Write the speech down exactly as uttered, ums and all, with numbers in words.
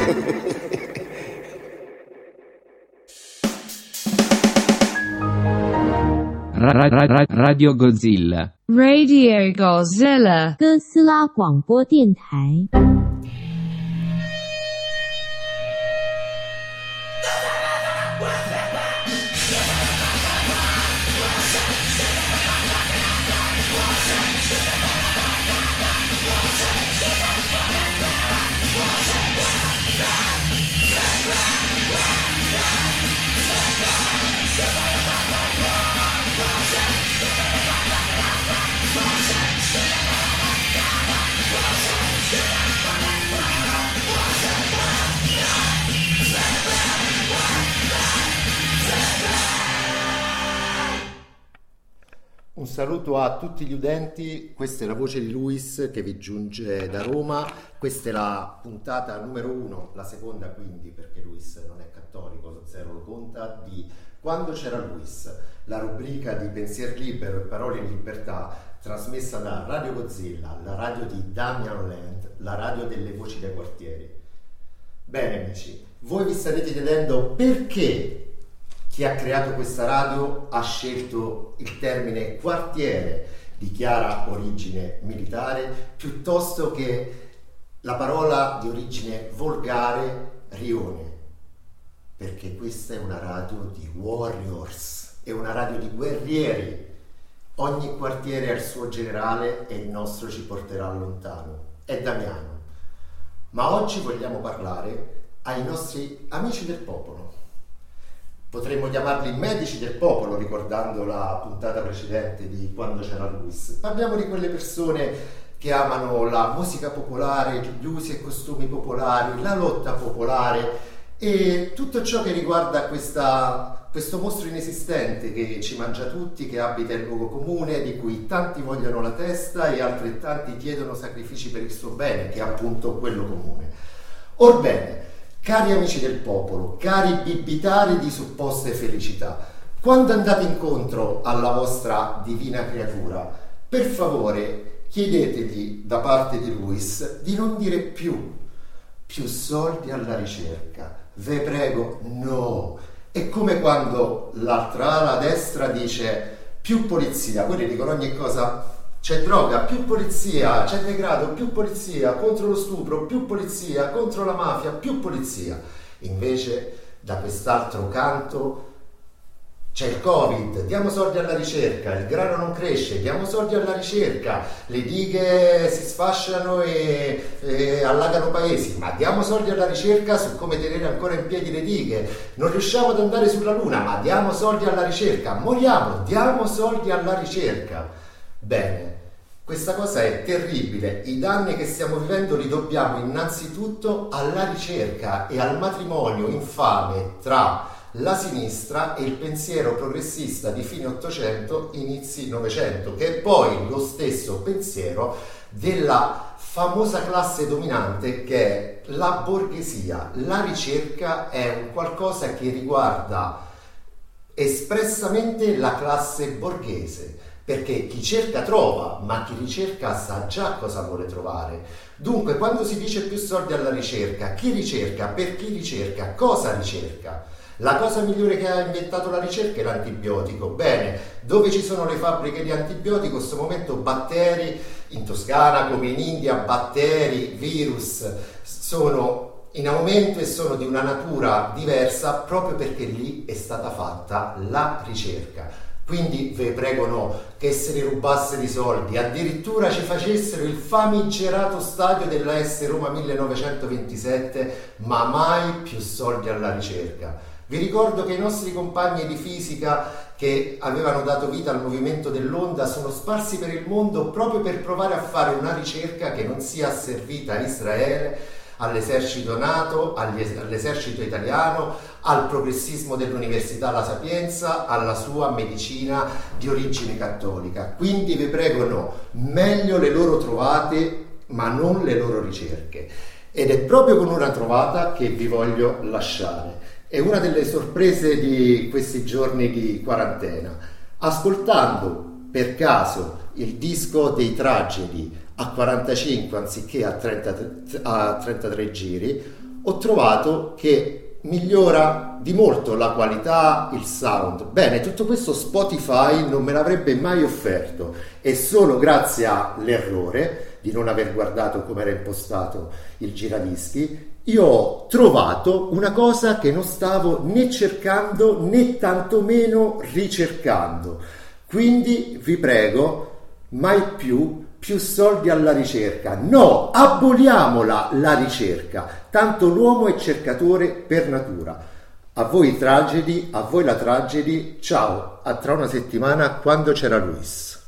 Ra- ra- ra- Radio Godzilla. Radio Godzilla. 哥斯拉广播电台。 Un saluto a tutti gli udenti, questa è la voce di Luis che vi giunge da Roma, questa è la puntata numero uno, la seconda quindi perché Luis non è cattolico, lo zero lo conta, di Quando c'era Luis, la rubrica di pensier libero e parole in libertà trasmessa da Radio Godzilla, la radio di Damian Land, la radio delle voci dei quartieri. Bene amici, voi vi starete chiedendo perché chi ha creato questa radio ha scelto il termine quartiere di chiara origine militare piuttosto che la parola di origine volgare rione, perché questa è una radio di warriors, è una radio di guerrieri. Ogni quartiere ha il suo generale e il nostro ci porterà lontano. È Damiano. Ma oggi vogliamo parlare ai nostri amici del popolo. Potremmo chiamarli medici del popolo, ricordando la puntata precedente di Quando c'era Luis. Parliamo di quelle persone che amano la musica popolare, gli usi e costumi popolari, la lotta popolare e tutto ciò che riguarda questa, questo mostro inesistente che ci mangia tutti, che abita il luogo comune, di cui tanti vogliono la testa e altrettanti chiedono sacrifici per il suo bene, che è appunto quello comune. Orbene, cari amici del popolo, cari bibitari di supposte felicità, quando andate incontro alla vostra divina creatura, per favore chiedetegli da parte di Luis di non dire più, più soldi alla ricerca, ve prego, no. È come quando l'altra ala a destra dice più polizia, quelli dicono ogni cosa. C'è droga, più polizia, c'è degrado, più polizia, contro lo stupro, più polizia, contro la mafia, più polizia. Invece da quest'altro canto c'è il Covid, diamo soldi alla ricerca, il grano non cresce, diamo soldi alla ricerca, le dighe si sfasciano e, e allagano paesi, ma diamo soldi alla ricerca su come tenere ancora in piedi le dighe, non riusciamo ad andare sulla luna, ma diamo soldi alla ricerca, moriamo, diamo soldi alla ricerca. Bene. Questa cosa è terribile, i danni che stiamo vivendo li dobbiamo innanzitutto alla ricerca e al matrimonio infame tra la sinistra e il pensiero progressista di fine Ottocento, inizi Novecento, che è poi lo stesso pensiero della famosa classe dominante che è la borghesia. La ricerca è un qualcosa che riguarda espressamente la classe borghese. Perché chi cerca trova, ma chi ricerca sa già cosa vuole trovare. Dunque, quando si dice più soldi alla ricerca, chi ricerca, per chi ricerca, cosa ricerca? La cosa migliore che ha inventato la ricerca è l'antibiotico. Bene, dove ci sono le fabbriche di antibiotico, in questo momento batteri, in Toscana come in India, batteri, virus sono in aumento e sono di una natura diversa proprio perché lì è stata fatta la ricerca. Quindi ve prego no, che se ne rubassero i soldi, addirittura ci facessero il famigerato stadio della S Roma millenovecentoventisette, ma mai più soldi alla ricerca. Vi ricordo che i nostri compagni di fisica che avevano dato vita al movimento dell'onda sono sparsi per il mondo proprio per provare a fare una ricerca che non sia asservita a Israele, all'esercito NATO, agli, all'esercito italiano, al progressismo dell'Università La Sapienza, alla sua medicina di origine cattolica. Quindi vi prego no, meglio le loro trovate ma non le loro ricerche. Ed è proprio con una trovata che vi voglio lasciare. È una delle sorprese di questi giorni di quarantena. Ascoltando per caso il disco dei Tragedy a quarantacinque anziché a, trenta, a trentatré giri, ho trovato che migliora di molto la qualità, il sound. Bene, tutto questo Spotify non me l'avrebbe mai offerto, e solo grazie all'errore di non aver guardato come era impostato il giradischi io ho trovato una cosa che non stavo né cercando né tantomeno ricercando. Quindi vi prego, mai più più soldi alla ricerca. No, aboliamola la ricerca, tanto l'uomo è cercatore per natura. A voi tragedy, a voi la tragedy, ciao, a tra una settimana quando c'era Luis.